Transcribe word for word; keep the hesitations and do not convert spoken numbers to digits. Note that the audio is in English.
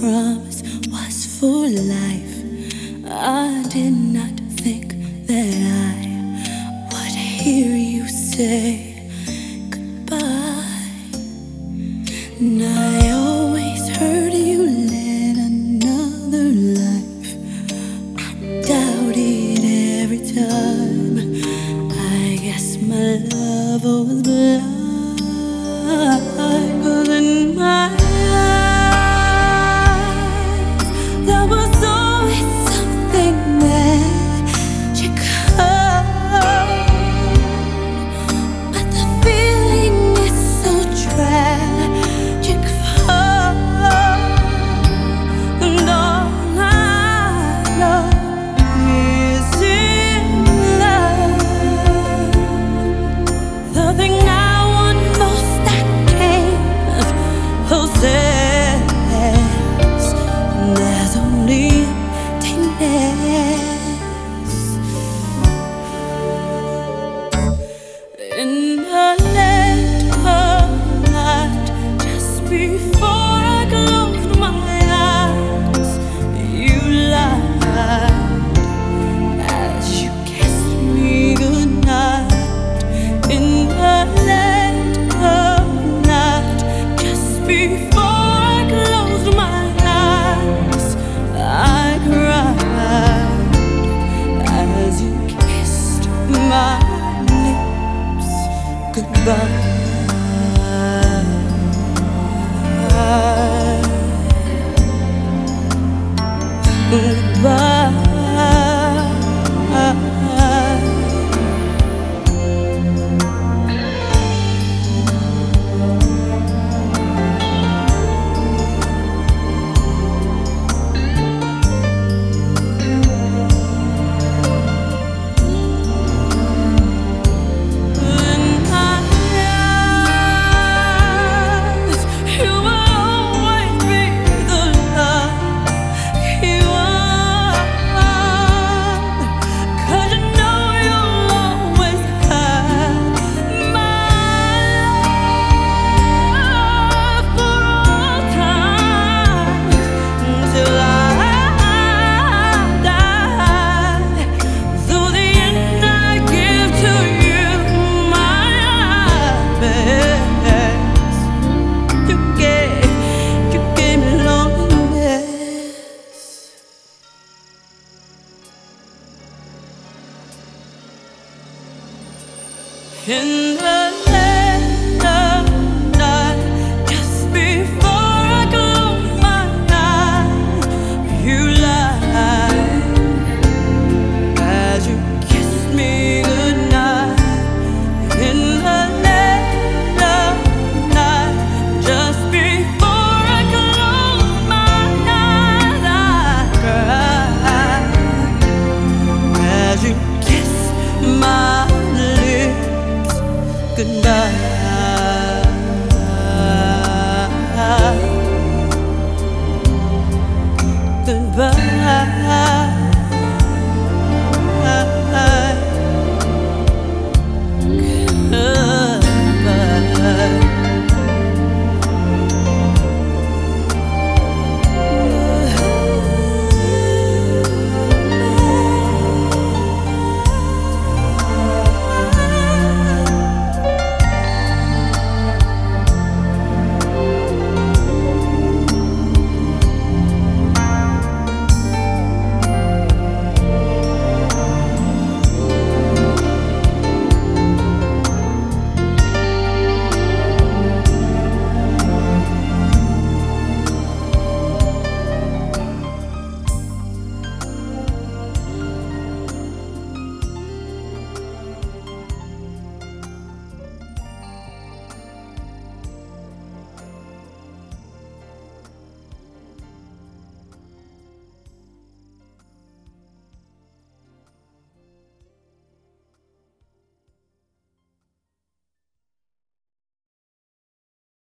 promise was for life. I did not think that I would hear you say goodbye. And I always heard you led another life. I doubted every time. I guess my love was blind. 'Cause in my eyes there was always something magical, but the feeling is so tragic. And all I know is in love, the thing I want most I can't possess. There's only emptiness in the land of night. Just before I closed my eyes, you lied as you kissed me goodnight. In the land of night, just before I closed my eyes, I cried as you kissed my lips goodbye. Goodbye. In